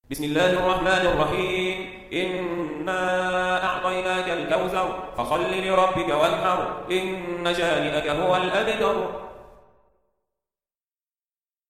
بسم الله الرحمن الرحيم. إنا أعطيناك الكوثر فصل لربك وانحر إن شانئك هو الأبتر.